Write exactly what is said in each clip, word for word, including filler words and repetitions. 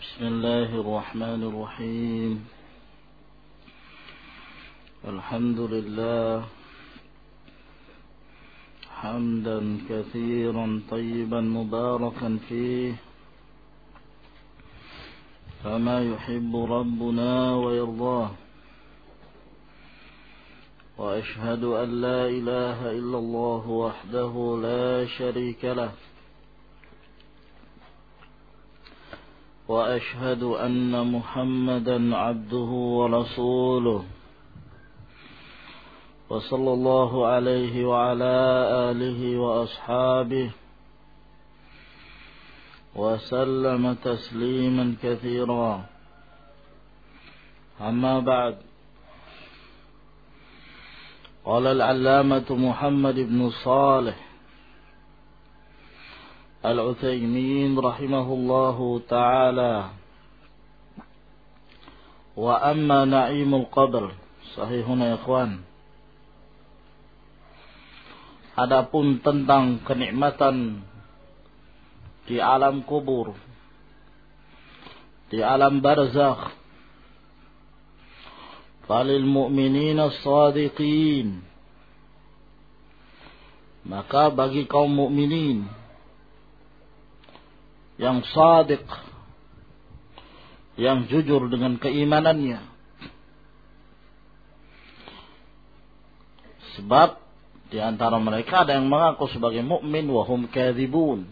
بسم الله الرحمن الرحيم الحمد لله حمدا كثيرا طيبا مباركا فيه كما يحب ربنا ويرضاه وأشهد أن لا إله إلا الله وحده لا شريك له وأشهد أن محمدا عبده ورسوله وصلى الله عليه وعلى آله وأصحابه وسلم تسليما كثيرا أما بعد قال العلامة محمد بن صالح العثيمين رحمه الله تعالى وأما نعيم القبر sahihuna ya ikhwan. Adapun tentang kenikmatan di alam kubur, di alam barzakh, falil mu'minina as-sadiqin, maka bagi kaum mukminin yang sadiq, yang jujur dengan keimanannya. Sebab di antara mereka ada yang mengaku sebagai mukmin wa hum kadzibun.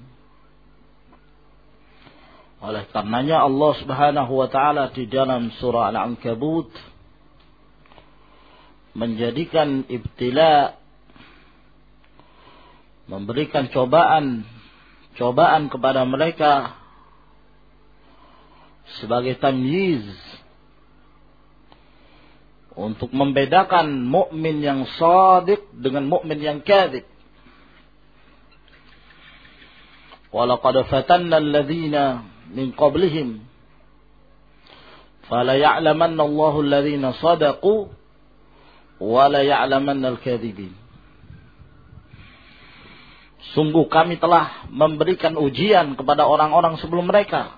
Oleh karenanya Allah Subhanahu wa taala di dalam surah Al-Ankabut menjadikan ibtila, memberikan cobaan cobaan kepada mereka sebagai tamyiz untuk membedakan mukmin yang shadiq dengan mukmin yang kadzib. Walaqad fatanna alladhina min qablihim fala ya'lamanna Allahu alladhina shadaqu wa la ya'lamanna al-kadzibin. Sungguh kami telah memberikan ujian kepada orang-orang sebelum mereka,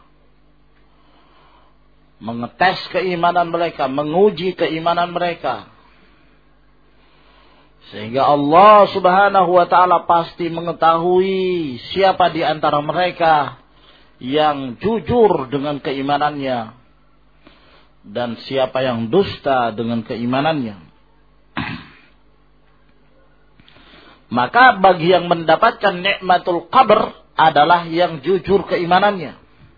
mengetes keimanan mereka, menguji keimanan mereka, sehingga Allah Subhanahu wa taala pasti mengetahui siapa di antara mereka yang jujur dengan keimanannya dan siapa yang dusta dengan keimanannya. Maka bagi yang mendapatkan nikmatul qabr adalah yang jujur keimanannya.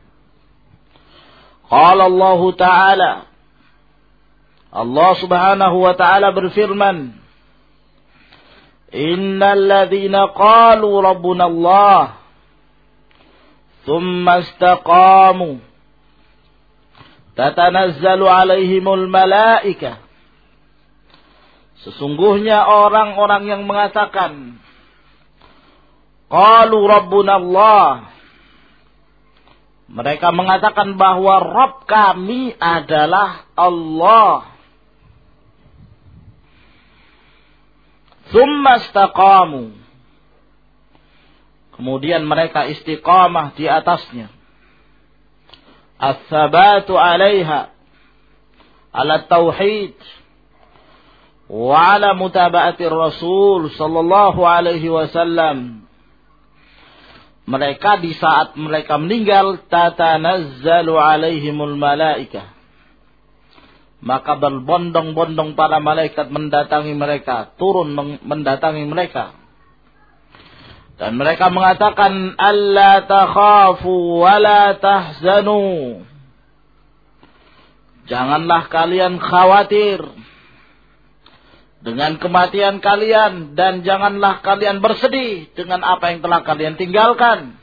Qala Allah Ta'ala, Allah Subhanahu wa taala berfirman, Innal ladzina qalu rabbuna Allah thumma istaqamu tatanazzalu alaihimul malaikah. Sesungguhnya orang-orang yang mengatakan qalu rabbuna Allah, mereka mengatakan bahwa Rabb kami adalah Allah. Tsumma istaqamu, kemudian mereka istiqamah di atasnya. Ats-tsabatu 'alaiha, ala tauhid wa 'ala mutaba'ati Rasul sallallahu alaihi wasallam. Mereka di saat mereka meninggal, tatanazzalu alaihimul malaikah, maka berbondong-bondong para malaikat mendatangi mereka, turun mendatangi mereka, dan mereka mengatakan alla takhafu wa la tahzanu, janganlah kalian khawatir dengan kematian kalian, dan janganlah kalian bersedih dengan apa yang telah kalian tinggalkan.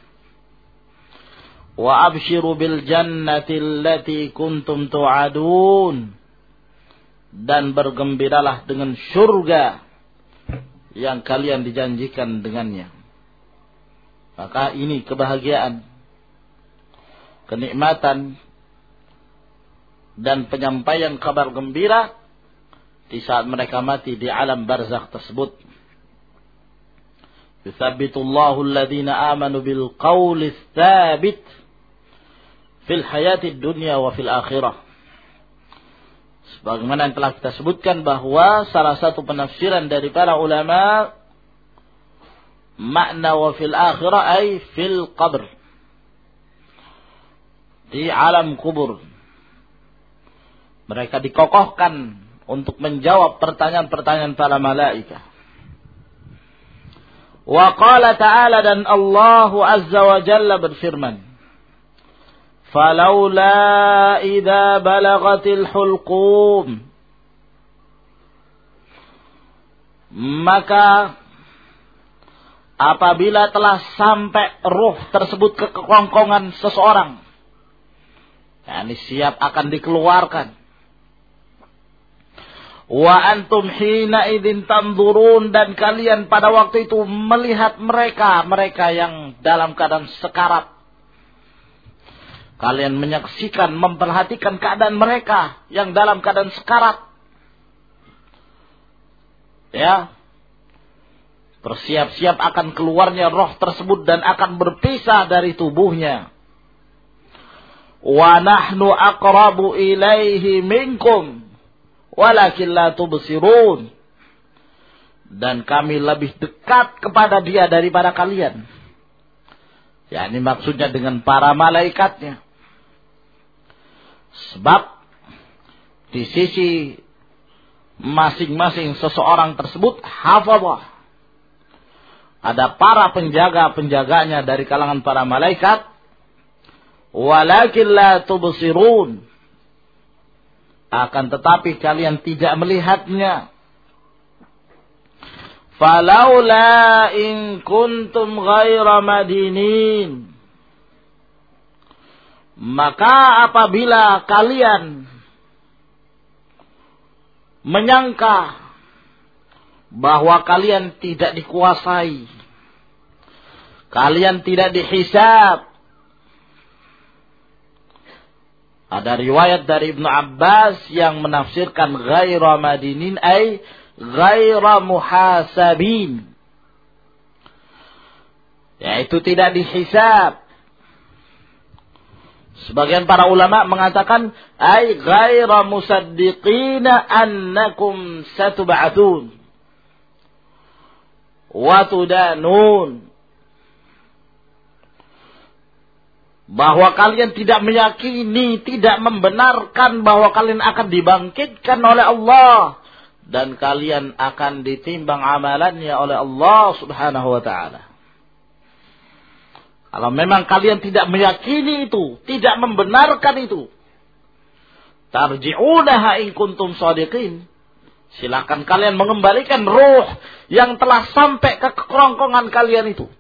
Wa abshiru bil jannati allati kuntum tu'adun, dan bergembiralah dengan surga yang kalian dijanjikan dengannya. Maka ini kebahagiaan, kenikmatan, dan penyampaian kabar gembira di saat mereka mati di alam barzakh tersebut. Yuthabbitullahu alladhina amanu bil qawli tsabit fil hayatid dunya wa fil akhirah. Sebagaimana yang telah kita sebutkan bahwa salah satu penafsiran dari para ulama, makna wa fil akhirah ay fil qabr, di alam kubur. Mereka dikokohkan untuk menjawab pertanyaan-pertanyaan para malaikat. Wa qala ta'ala, dan Allah Azza wa Jalla berfirman, فَلَوْلَا إِذَا بَلَغَتِ الْحُلْقُومِ, maka apabila telah sampai ruh tersebut ke kerongkongan seseorang, yakni siap akan dikeluarkan, wa antum hina idzin tanzurun, dan kalian pada waktu itu melihat mereka, mereka yang dalam keadaan sekarat. Kalian menyaksikan, memperhatikan keadaan mereka yang dalam keadaan sekarat. Ya. Bersiap-siap akan keluarnya roh tersebut dan akan berpisah dari tubuhnya. Wa nahnu aqrabu ilaihi minkum walakin la tubsirun. Dan kami lebih dekat kepada dia daripada kalian. Ya, ini maksudnya dengan para malaikatnya. Sebab di sisi masing-masing seseorang tersebut hafazah, ada para penjaga-penjaganya dari kalangan para malaikat. Walakin la tubsirun, akan tetapi kalian tidak melihatnya. Falaula in kuntum ghaira madinin, maka apabila kalian menyangka bahwa kalian tidak dikuasai, kalian tidak dihisab. Ada riwayat dari Ibnu Abbas yang menafsirkan ghaira madinin ay ghaira muhasabin, yaitu tidak dihisab. Sebagian para ulama mengatakan ay ghaira musaddiqina annakum satub'atun wa tudanun, bahwa kalian tidak meyakini, tidak membenarkan bahwa kalian akan dibangkitkan oleh Allah dan kalian akan ditimbang amalannya oleh Allah Subhanahu wa taala. Kalau memang kalian tidak meyakini itu, tidak membenarkan itu, tarji'unaha in kuntum shadiqin, silakan kalian mengembalikan ruh yang telah sampai ke kerongkongan kalian itu.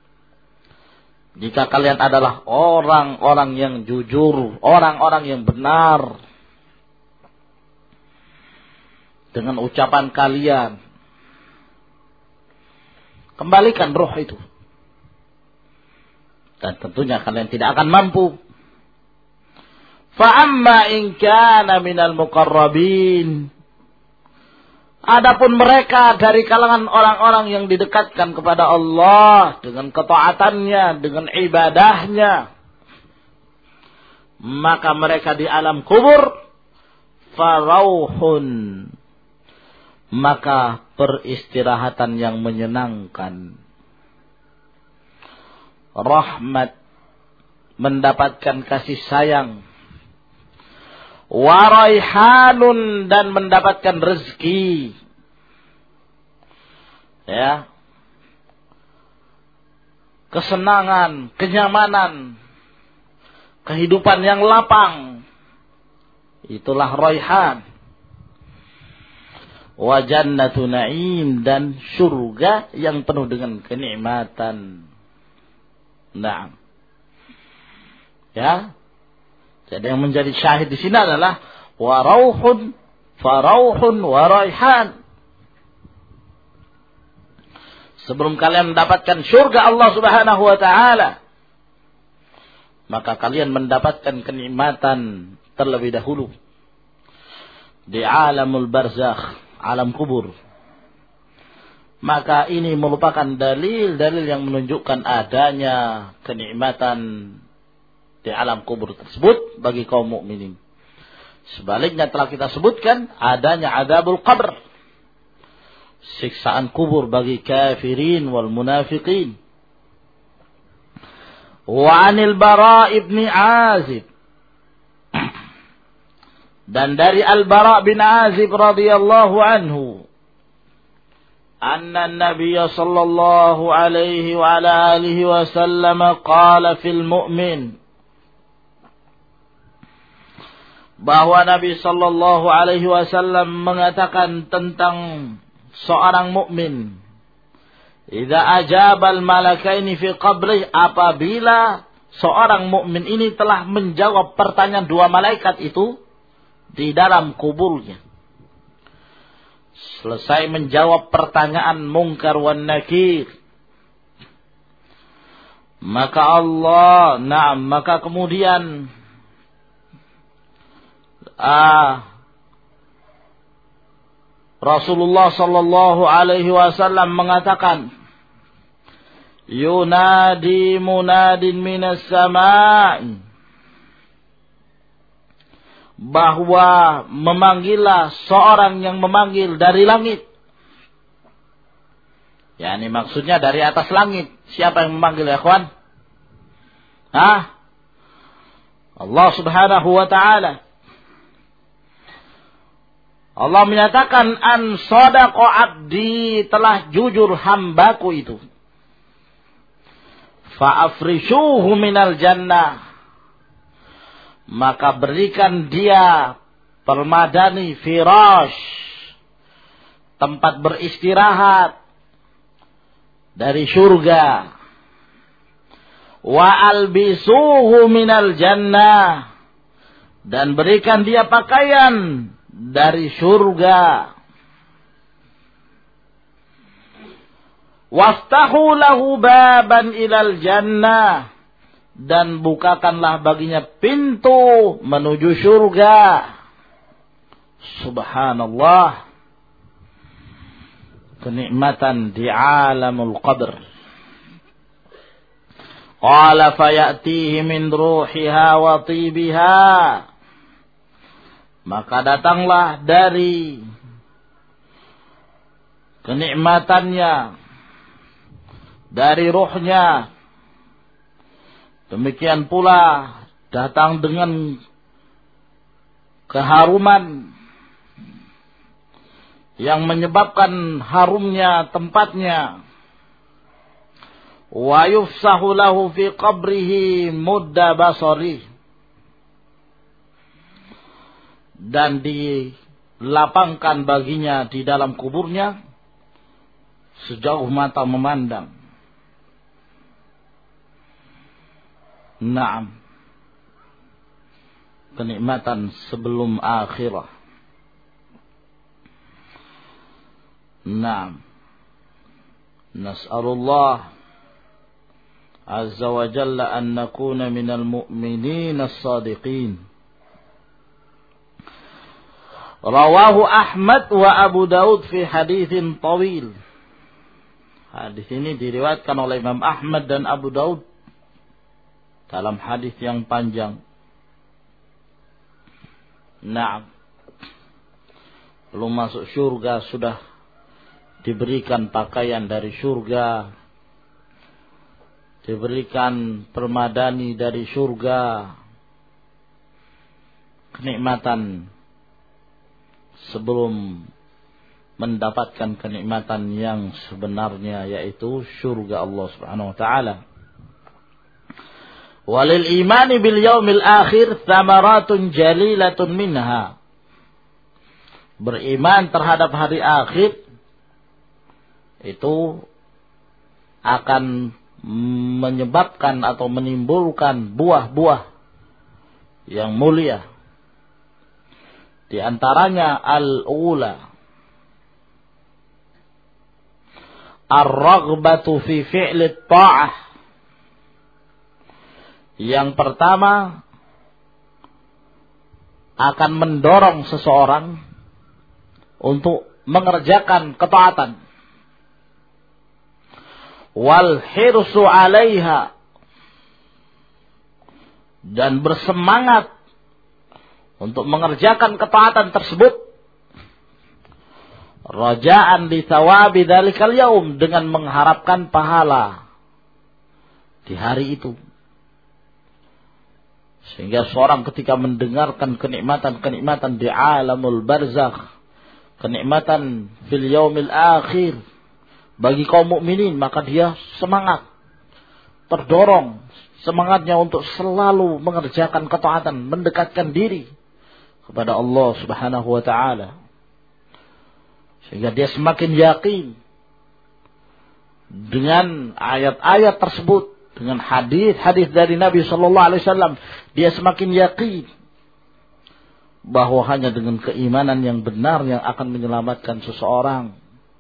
Jika kalian adalah orang-orang yang jujur, orang-orang yang benar dengan ucapan kalian, kembalikan ruh itu. Dan tentunya kalian tidak akan mampu. Fa'amma in kana minal muqarrabin, adapun mereka dari kalangan orang-orang yang didekatkan kepada Allah dengan ketaatannya, dengan ibadahnya, maka mereka di alam kubur farauhun, maka peristirahatan yang menyenangkan, rahmat, mendapatkan kasih sayang, waraihanun, dan mendapatkan rezeki, ya, kesenangan, kenyamanan, kehidupan yang lapang, itulah raihan. Wa jannatu na'im, dan surga yang penuh dengan kenikmatan. Nah, ya. Jadi yang menjadi syahid di sini adalah wa rauhun, farauhun, wa raihan. Sebelum kalian mendapatkan surga Allah Subhanahu wa taala, maka kalian mendapatkan kenikmatan terlebih dahulu di alamul barzakh, alam kubur. Maka ini merupakan dalil-dalil yang menunjukkan adanya kenikmatan di di alam kubur tersebut bagi kaum mukminin. Sebaliknya telah kita sebutkan adanya adzabul qabr, siksaan kubur bagi kafirin wal munafiqin. Wa 'anil Bara' ibn Azib, dan dari Al-Bara' bin Azib radhiyallahu anhu, anna an-nabiy sallallahu alaihi wa ala alihi wasallam qala fil mu'min, bahwa Nabi sallallahu alaihi wasallam mengatakan tentang seorang mukmin, idza ajabal malakaini fi qabrih, apabila seorang mukmin ini telah menjawab pertanyaan dua malaikat itu di dalam kuburnya. Selesai menjawab pertanyaan Munkar wan Nakir, maka Allah, na'am, maka kemudian ah Rasulullah sallallahu alaihi wasallam mengatakan, yunadi munadin minas sama'i, bahwa memanggillah seorang yang memanggil dari langit. Ya, ini maksudnya dari atas langit. Siapa yang memanggil, ya kawan? Hah? Allah subhanahu wa ta'ala. Allah menyatakan, an sadaqa abdi, telah jujur hambaku itu. Fa'afrishuhu minal jannah, maka berikan dia permadani, firash, tempat beristirahat dari surga. Wa albisuhu minal jannah, dan berikan dia pakaian dari surga. Waftahu lahu baban ilal jannah, dan bukakanlah baginya pintu menuju surga. Subhanallah, kenikmatan di alamul qabr. Qala fayatihi min ruhiha wa tibiha, maka datanglah dari kenikmatannya, dari ruhnya, demikian pula datang dengan keharuman yang menyebabkan harumnya tempatnya. Wa yufsahu lahu fi qabrihi mudda basari, dan dilapangkan baginya di dalam kuburnya sejauh mata memandang. Naam, kenikmatan sebelum akhirah. Naam, nas'alullah azza wa jalla an nakuna minal mu'minin as-sadiqin. Rawahu Ahmad wa Abu Daud fi haditsin tawil. Hadis ini diriwayatkan oleh Imam Ahmad dan Abu Daud dalam hadis yang panjang. Nah, belum masuk surga sudah diberikan pakaian dari surga, diberikan permadani dari surga. Kenikmatan sebelum mendapatkan kenikmatan yang sebenarnya, yaitu surga Allah Subhanahu wa taala. Walil imani bil yaumil akhir thamaratun jalilatun minha. Beriman terhadap hari akhir itu akan menyebabkan atau menimbulkan buah-buah yang mulia. Di antaranya al-ula, ar-raghbatu fi fi'li ta'ah. Yang pertama, akan mendorong seseorang untuk mengerjakan ketaatan. Wal hirsu 'alaiha, dan bersemangat untuk mengerjakan ketaatan tersebut, raja'an li thawabi dzalikal yaum, dengan mengharapkan pahala di hari itu. Sehingga seorang ketika mendengarkan kenikmatan-kenikmatan di alamul barzakh, kenikmatan fil yaumil akhir bagi kaum mukminin, maka dia semangat, terdorong semangatnya untuk selalu mengerjakan ketaatan, mendekatkan diri kepada Allah Subhanahu wa taala. Sehingga dia semakin yakin dengan ayat-ayat tersebut, dengan hadis-hadis dari Nabi sallallahu alaihi wasallam, dia semakin yakin bahwa hanya dengan keimanan yang benar yang akan menyelamatkan seseorang.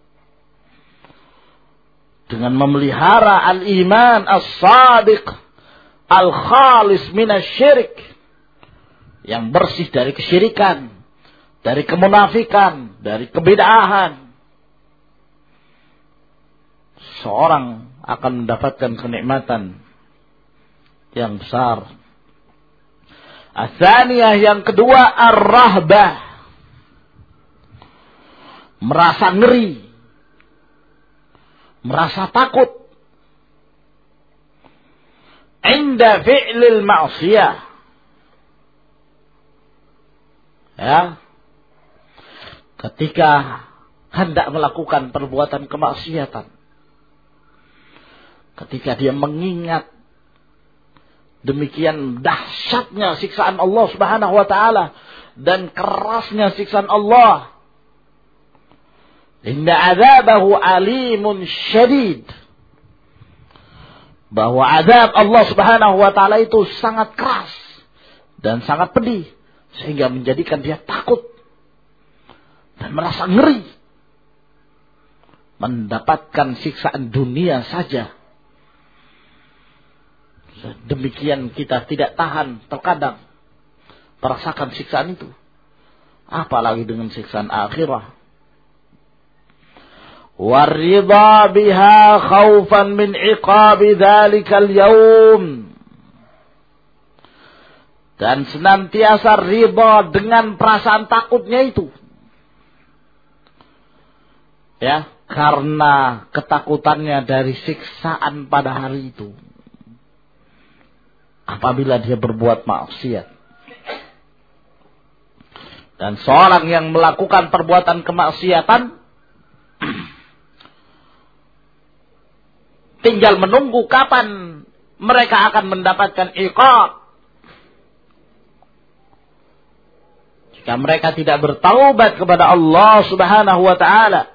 Dengan memelihara al-iman as-sadiq al-khalis minasyirik, yang bersih dari kesyirikan, dari kemunafikan, dari kebid'ahan, seorang akan mendapatkan kenikmatan yang besar. Ats-tsaniyah, yang kedua, ar-rahbah, merasa ngeri, merasa takut inda fi'lil ma'siyah. Ya, ketika hendak melakukan perbuatan kemaksiatan, ketika dia mengingat demikian dahsyatnya siksaan Allah Subhanahu wa taala dan kerasnya siksaan Allah, inna adzabahu alimun syadid, bahwa azab Allah Subhanahu wa taala itu sangat keras dan sangat pedih, sehingga menjadikan dia takut dan merasa ngeri mendapatkan siksaan dunia saja. Demikian kita tidak tahan terkadang merasakan siksaan itu, apalagi dengan siksaan akhirah. Waridha biha khaufan min iqabi dzalikal yaum, dan senantiasa ridha dengan perasaan takutnya itu, ya, karena ketakutannya dari siksaan pada hari itu apabila dia berbuat maksiat. Dan seorang yang melakukan perbuatan kemaksiatan tinggal menunggu kapan mereka akan mendapatkan iqab. Jika mereka tidak bertaubat kepada Allah Subhanahu wa taala,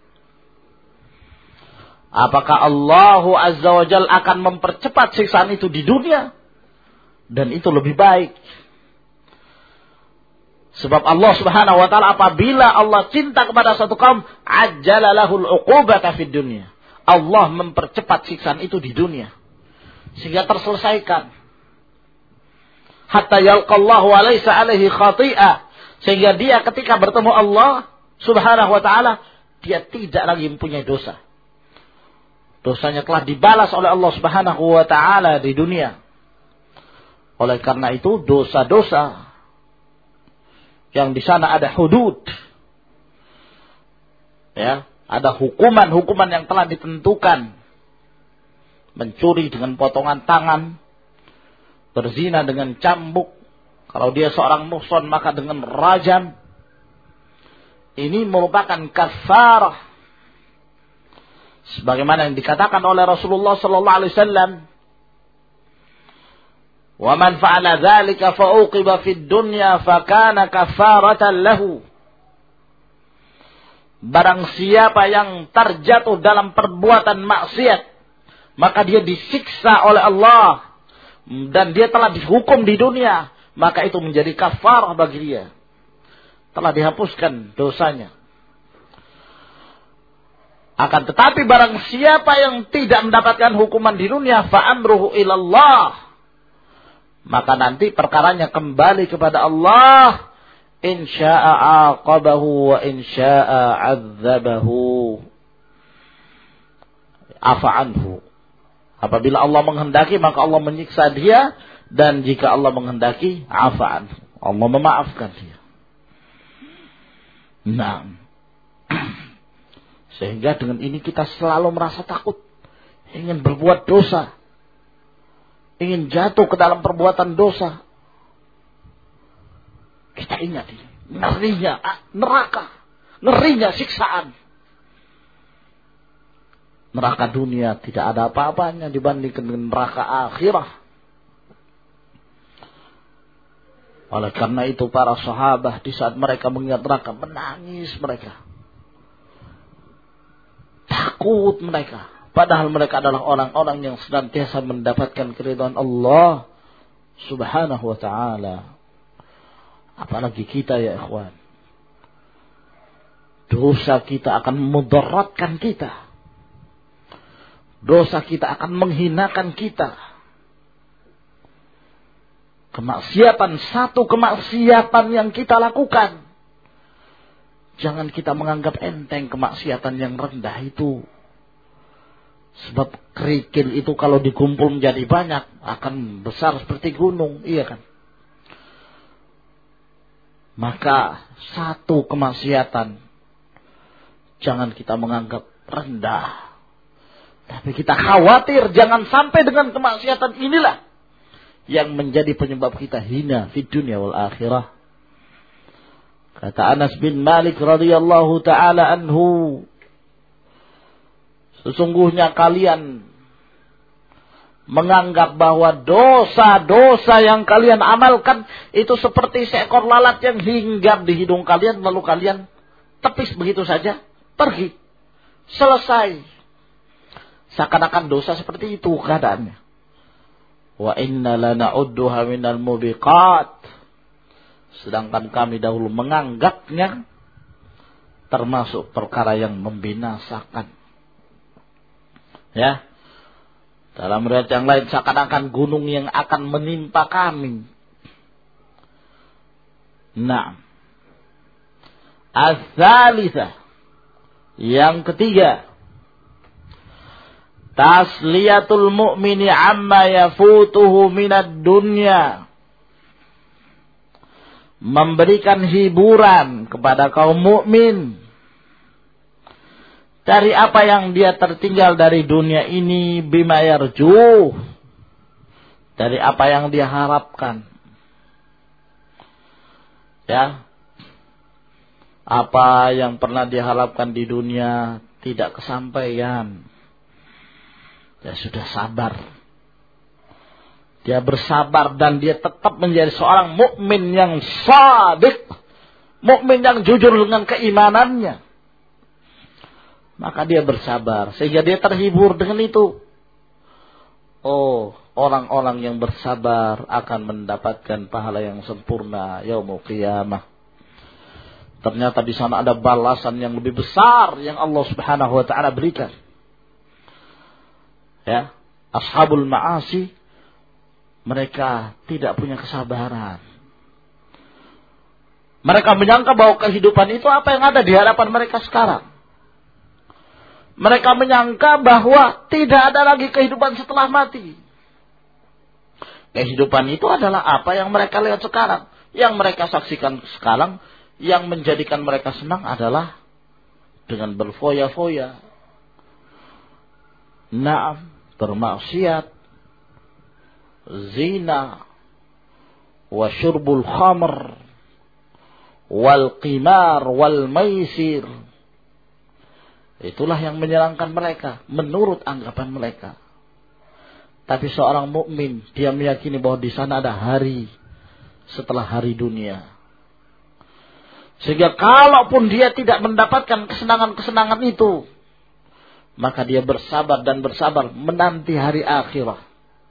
apakah Allah Azza wa Jalla akan mempercepat siksaan itu di dunia? Dan itu lebih baik. Sebab Allah Subhanahu wa taala, apabila Allah cinta kepada satu kaum, ajjala lahul uqubata fid dunya, Allah mempercepat siksaan itu di dunia sehingga terselesaikan. Hatta yalqallahu wa laysa alaihi khati'ah, sehingga dia ketika bertemu Allah Subhanahu wa taala, dia tidak lagi mempunyai dosa. Dosanya telah dibalas oleh Allah Subhanahu wa taala di dunia. Oleh karena itu, dosa-dosa yang di sana ada hudud, ya, ada hukuman-hukuman yang telah ditentukan. Mencuri dengan potongan tangan, berzina dengan cambuk, kalau dia seorang muhsan maka dengan rajam. Ini merupakan kafarah, sebagaimana yang dikatakan oleh Rasulullah sallallahu alaihi wasallam, wa man fa'ala dzalika fa uqiba fid dunya fa kana kafaratan lahu. Barang siapa yang terjatuh dalam perbuatan maksiat, maka dia disiksa oleh Allah dan dia telah dihukum di dunia, maka itu menjadi kafarah bagi dia, telah dihapuskan dosanya. Akan tetapi barang siapa yang tidak mendapatkan hukuman di dunia, fa amruhu ilallah, maka nanti perkaranya kembali kepada Allah. In sya'a aqabahu wa in sya'a 'adzabahu, afa anhu. Apabila Allah menghendaki, maka Allah menyiksa dia, Dan jika Allah menghendaki, afa'an. Allah memaafkan dia. Nah, sehingga dengan ini kita selalu merasa takut, ingin berbuat dosa, ingin jatuh ke dalam perbuatan dosa. Kita ingat ini, ngerinya neraka, ngerinya siksaan. Neraka dunia tidak ada apa-apanya dibandingkan dengan neraka akhirah. Oleh karena itu para sahabat di saat mereka mengingat neraka menangis mereka. Takut mereka. Padahal mereka adalah orang-orang yang senantiasa mendapatkan keridhaan Allah Subhanahu wa ta'ala. Apalagi kita ya ikhwan. Dosa kita akan mudaratkan kita. Dosa kita akan menghinakan kita. Kemaksiatan, satu kemaksiatan yang kita lakukan. Jangan kita menganggap enteng kemaksiatan yang rendah itu. Sebab kerikil itu kalau dikumpul menjadi banyak, akan besar seperti gunung. Iya kan? Maka satu kemaksiatan, jangan kita menganggap rendah. Tapi kita khawatir jangan sampai dengan kemaksiatan inilah yang menjadi penyebab kita hina di dunia wal akhirah. Kata Anas bin Malik radhiyallahu taala anhu, sesungguhnya kalian menganggap bahwa dosa-dosa yang kalian amalkan itu seperti seekor lalat yang hinggap di hidung kalian lalu kalian tepis begitu saja, pergi, selesai. Seakan-akan dosa seperti itu keadaannya. Wa inna lana'udduha minal mubiqat. Sedangkan kami dahulu menganggapnya termasuk perkara yang membinasakan. Ya. Dalam riwayat yang lain seakan-akan gunung yang akan menimpa kami. Nah. Ats-tsalitsah. Yang ketiga, tasliyatul mu'mini amma yafutuhu minad dunya. Memberikan hiburan kepada kaum mukmin dari apa yang dia tertinggal dari dunia ini, bima yarju, dari apa yang dia harapkan. Ya. Apa yang pernah diharapkan di dunia tidak kesampaian. Dia sudah sabar. Dia bersabar dan dia tetap menjadi seorang mukmin yang shadiq, mukmin yang jujur dengan keimanannya. Maka dia bersabar sehingga dia terhibur dengan itu. Oh, orang-orang yang bersabar akan mendapatkan pahala yang sempurna yaumul qiyamah. Ternyata di sana ada balasan yang lebih besar yang Allah Subhanahu wa taala berikan. Ya, ashabul ma'asi mereka tidak punya kesabaran. Mereka menyangka bahwa kehidupan itu apa yang ada di hadapan mereka sekarang. Mereka menyangka bahwa tidak ada lagi kehidupan setelah mati. Kehidupan itu adalah apa yang mereka lihat sekarang, yang mereka saksikan sekarang. Yang menjadikan mereka senang adalah dengan berfoya-foya. Naam, bermaksiat, zina, wa syurbul khamr, wal qimar, wal maisir. Itulah yang menyenangkan mereka menurut anggapan mereka. Tapi seorang mukmin dia meyakini bahwa di sana ada hari setelah hari dunia. Sehingga kalaupun dia tidak mendapatkan kesenangan-kesenangan itu, maka dia bersabar dan bersabar menanti hari akhirat.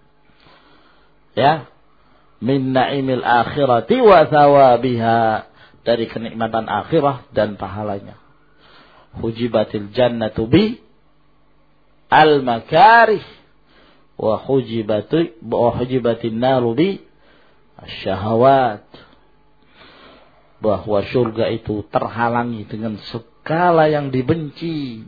Ya, min na'imil akhirati wa thawabiha, dari kenikmatan akhirah dan pahalanya. Hujibatil jannatu bi al makarih wa hujibatu wa hujibatin naru bi asyahawat. Bahwa surga itu terhalangi dengan segala yang dibenci.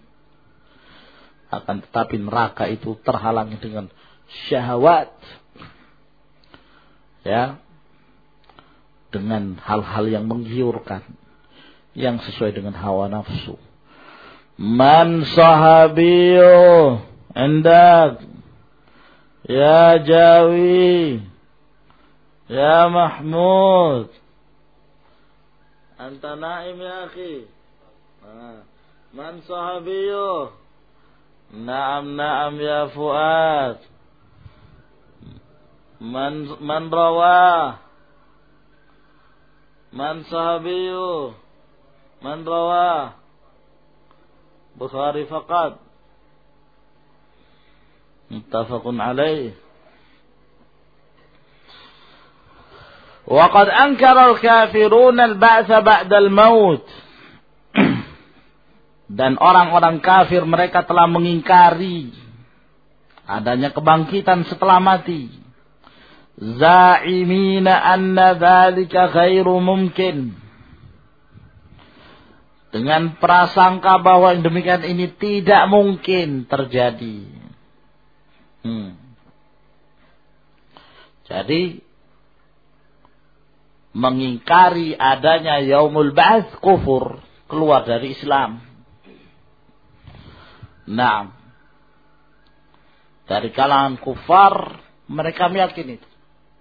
Akan tetapi neraka itu terhalangi dengan syahwat. ya, dengan hal-hal yang menggiurkan, yang sesuai dengan hawa nafsu. Man sahabiyo endak, ya Jawi, ya Mahmud, anta naim ya akhi. Man sahabiyo, naam naam ya Fuad. Man man rawah, man sahabiyu, man rawah. Bukhari faqat, muttafaqun alaih. Wa qad ankara al-kafirun al-ba'tsa ba'da al-maut. Dan orang-orang kafir mereka telah mengingkari adanya kebangkitan setelah mati. Za'imina anna dzalika ghairu mumkin. Dengan prasangka bahwa yang demikian ini tidak mungkin terjadi. Hmm. Jadi mengingkari adanya yaumul ba'ts kufur, keluar dari Islam. Nah, dari kalangan kufar mereka meyakini itu.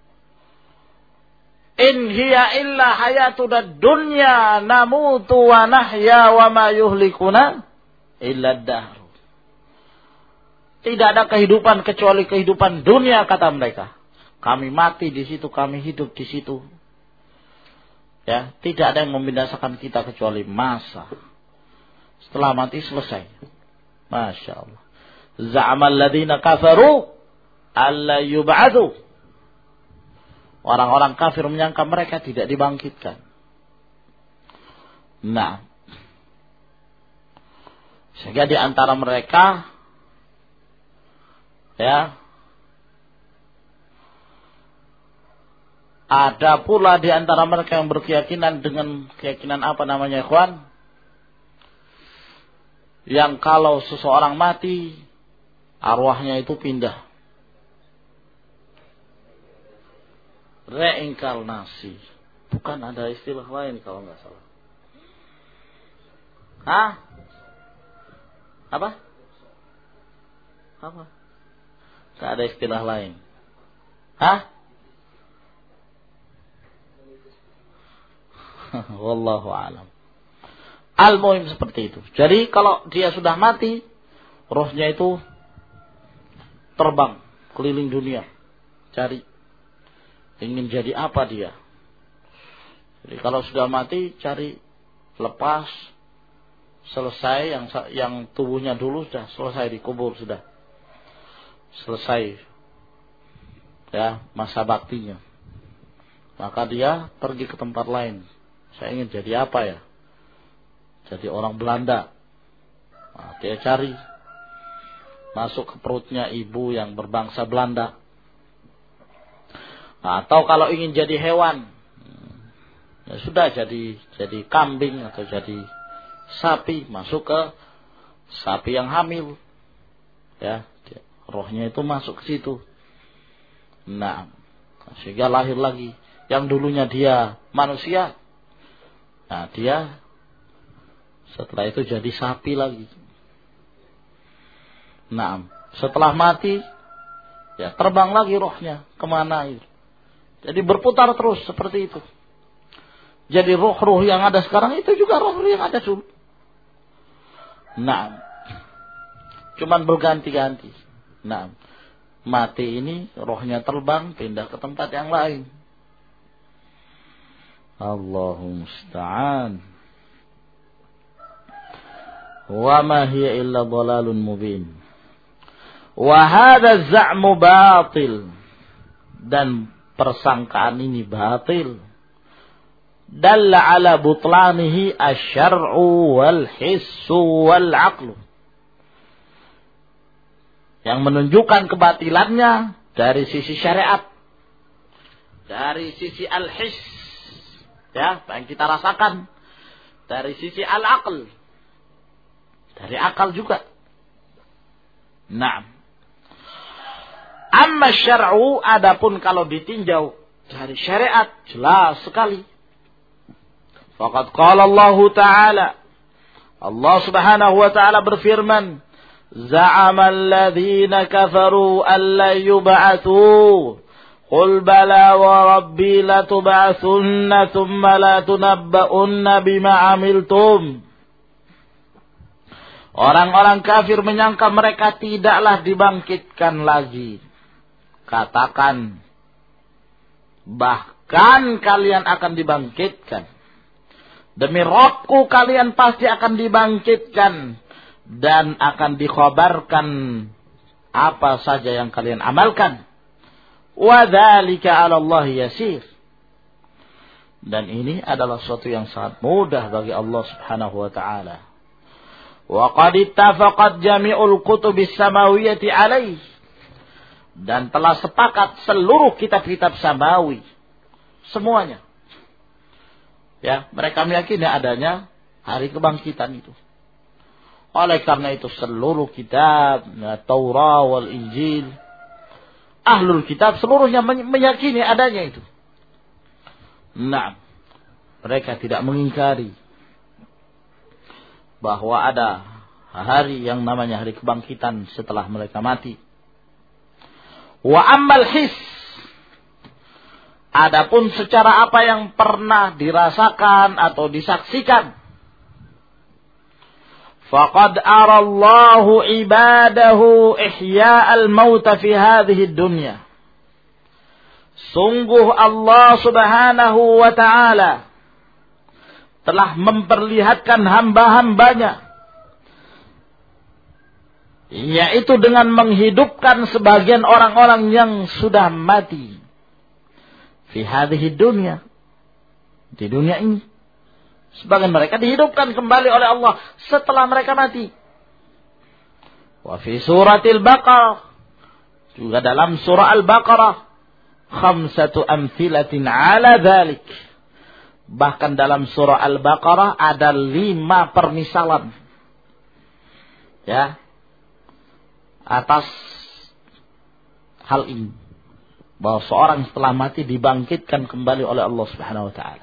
In hiya illa hayatuna dunya namutu wa nahya wa ma yuhlikuna illa ad-dahr. Tidak ada kehidupan kecuali kehidupan dunia, kata mereka. Kami mati di situ, kami hidup di situ. Ya, tidak ada yang membinasakan kita kecuali masa. Setelah mati selesai. Masya Allah. Za'amal ladina kafaru alla yub'adu. Orang-orang kafir menyangka mereka tidak dibangkitkan. Nah, sehingga di antara mereka, ya, ada pula di antara mereka yang berkeyakinan dengan keyakinan apa namanya, ikhwan? Yang kalau seseorang mati, arwahnya itu pindah. Reinkarnasi. Bukan, ada istilah lain kalau nggak salah. Hah? Apa? Apa? Nggak ada istilah lain. Hah? Wallahu a'lam. Al-muhim seperti itu. Jadi kalau dia sudah mati, rohnya itu terbang keliling dunia, cari ingin jadi apa dia. Jadi kalau sudah mati, cari lepas, selesai yang yang tubuhnya dulu sudah selesai dikubur, sudah selesai ya masa baktinya. Maka dia pergi ke tempat lain. Saya ingin jadi apa ya? Jadi orang Belanda. Nah, dia cari masuk ke perutnya ibu yang berbangsa Belanda. Nah, atau kalau ingin jadi hewan, ya sudah jadi jadi kambing atau jadi sapi, masuk ke sapi yang hamil, ya rohnya itu masuk ke situ. Nah, sehingga lahir lagi yang dulunya dia manusia, nah dia setelah itu jadi sapi lagi. Nah, setelah mati, ya terbang lagi rohnya kemana itu. Jadi berputar terus seperti itu. Jadi roh-roh yang ada sekarang itu juga roh-roh yang ada dulu. Nah, cuman berganti-ganti. Nah, mati ini rohnya terbang pindah ke tempat yang lain. Allahu musta'an. Wa ma hiya illa dhalalun mubin. Wa hadha az-za'mu batil. Dan persangkaan ini batil. Dalla ala butlanihi asy-syar'u wal hissu wal 'aqlu. Yang menunjukkan kebatilannya dari sisi syariat, dari sisi al-hiss, ya, yang kita rasakan, dari sisi al-aql, dari akal juga. Nah, amma syar'u, adapun kalau ditinjau dari syariat, jelas sekali. Faqad qala Allah Ta'ala, Allah Subhanahu wa Ta'ala berfirman, za'ama alladhina kafaru an la yub'atsu qul bala wa rabbi latub'atsunna thumma la tunabba'unna bima 'amiltum. Orang-orang kafir menyangka mereka tidaklah dibangkitkan lagi. Katakan, bahkan kalian akan dibangkitkan. Demi Rabbku kalian pasti akan dibangkitkan. Dan akan dikhabarkan apa saja yang kalian amalkan. Wa dzalika 'ala Allah yasir. Dan ini adalah suatu yang sangat mudah bagi Allah Subhanahu wa Ta'ala. Wa qad ittafaqat jami'ul kutubis samawiyyati 'alaihi. Dan telah sepakat seluruh kitab-kitab samawi, semuanya. Ya, mereka meyakini adanya hari kebangkitan itu. Oleh karena itu seluruh kitab, ya, Taurat wal Injil, ahlul kitab seluruhnya meyakini adanya itu. Nah, mereka tidak mengingkari bahwa ada hari yang namanya hari kebangkitan setelah mereka mati. Wa ammal his, adapun secara apa yang pernah dirasakan atau disaksikan, faqad arallahu ibadahu ihya'al mauta fi hadhihi dunya. Sungguh Allah Subhanahu wa Ta'ala telah memperlihatkan hamba-hambanya, yaitu dengan menghidupkan sebagian orang-orang yang sudah mati. Fi hadhihi dunya, di dunia ini. Sebagian mereka dihidupkan kembali oleh Allah setelah mereka mati. Wa fi suratil Baqarah, juga dalam surah Al-Baqarah, khamsatu amthilatin ala dhalik. Bahkan dalam surah Al-Baqarah ada lima permisalan, ya, atas hal ini, bahwa seorang setelah mati dibangkitkan kembali oleh Allah Subhanahu wa Ta'ala.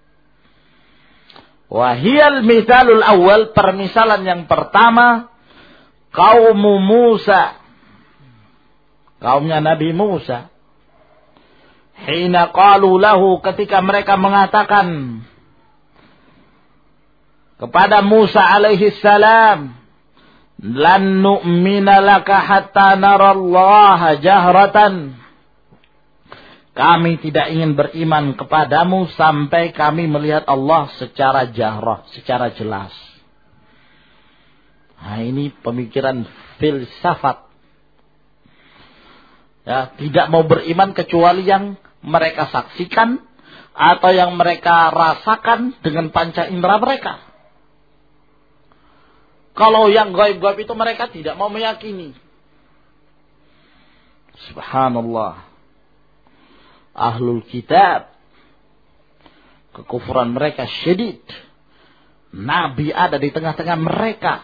Wahiyal mithalul awal, permisalan yang pertama, kaum Musa, kaumnya Nabi Musa. Hina qalu lahu, ketika mereka mengatakan kepada Musa alaihi salam, lan nu'mina laka hatta narallaha jahratan. Kami tidak ingin beriman kepadamu sampai kami melihat Allah secara jahrah, secara jelas. Nah, ini pemikiran filsafat. Ya, tidak mau beriman kecuali yang mereka saksikan atau yang mereka rasakan dengan panca indera mereka. Kalau yang gaib-gaib itu mereka tidak mau meyakini. Subhanallah. Ahlul kitab, kekufuran mereka syedid. Nabi ada di tengah-tengah mereka.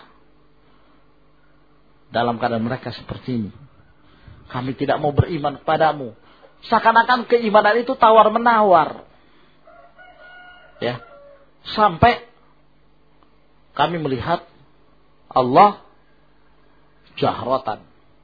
Dalam keadaan mereka seperti ini. Kami tidak mau beriman kepadamu. Seakan-akan keimanan itu tawar-menawar. Ya. Sampai kami melihat Allah jahratan.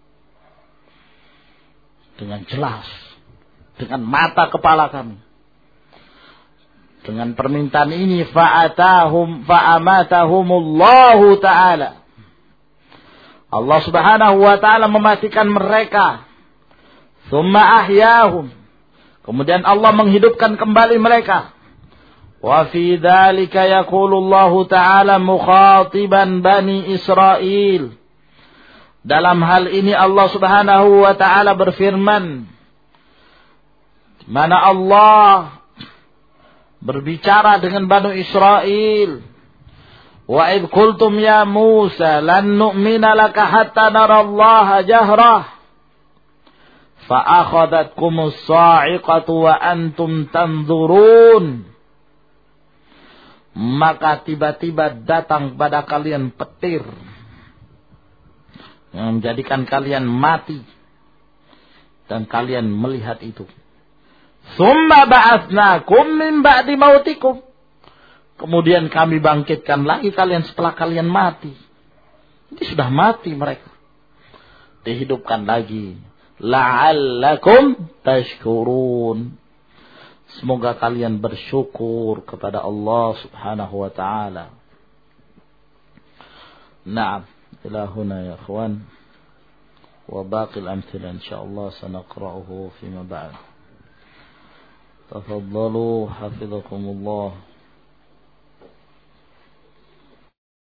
Dengan jelas. Dengan mata kepala kami. Dengan permintaan ini fa'atahum fa'amatahumullahu ta'ala. Allah Subhanahu wa Ta'ala mematikan mereka. Tsumma ahyahum. Kemudian Allah menghidupkan kembali mereka. Wa fi dzalika yaqulu Allah Ta'ala mukhatiban Bani Israil. Dalam hal ini Allah Subhanahu wa Ta'ala berfirman, mana Allah berbicara dengan Bani Israil. Wa idh qultum ya Musa lan nu'mina laka hatta narallaha jahrah fa akhadhatkumus sa'iqatu wa antum tanzurun. Maka tiba-tiba datang pada kalian petir yang menjadikan kalian mati dan kalian melihat itu Tsumma ba'atsnakum min ba'di mautikum. Kemudian kami bangkitkan lagi kalian setelah kalian mati. Ini sudah mati mereka. Dihidupkan lagi. La'allakum tashkurun. Semoga kalian bersyukur kepada Allah subhanahu wa ta'ala. Naam. Ila huna ya ikhwan. Wa baqil amthila insyaallah sanaqra'uhu fima ba'd. Tafaddalu hafizakumullah.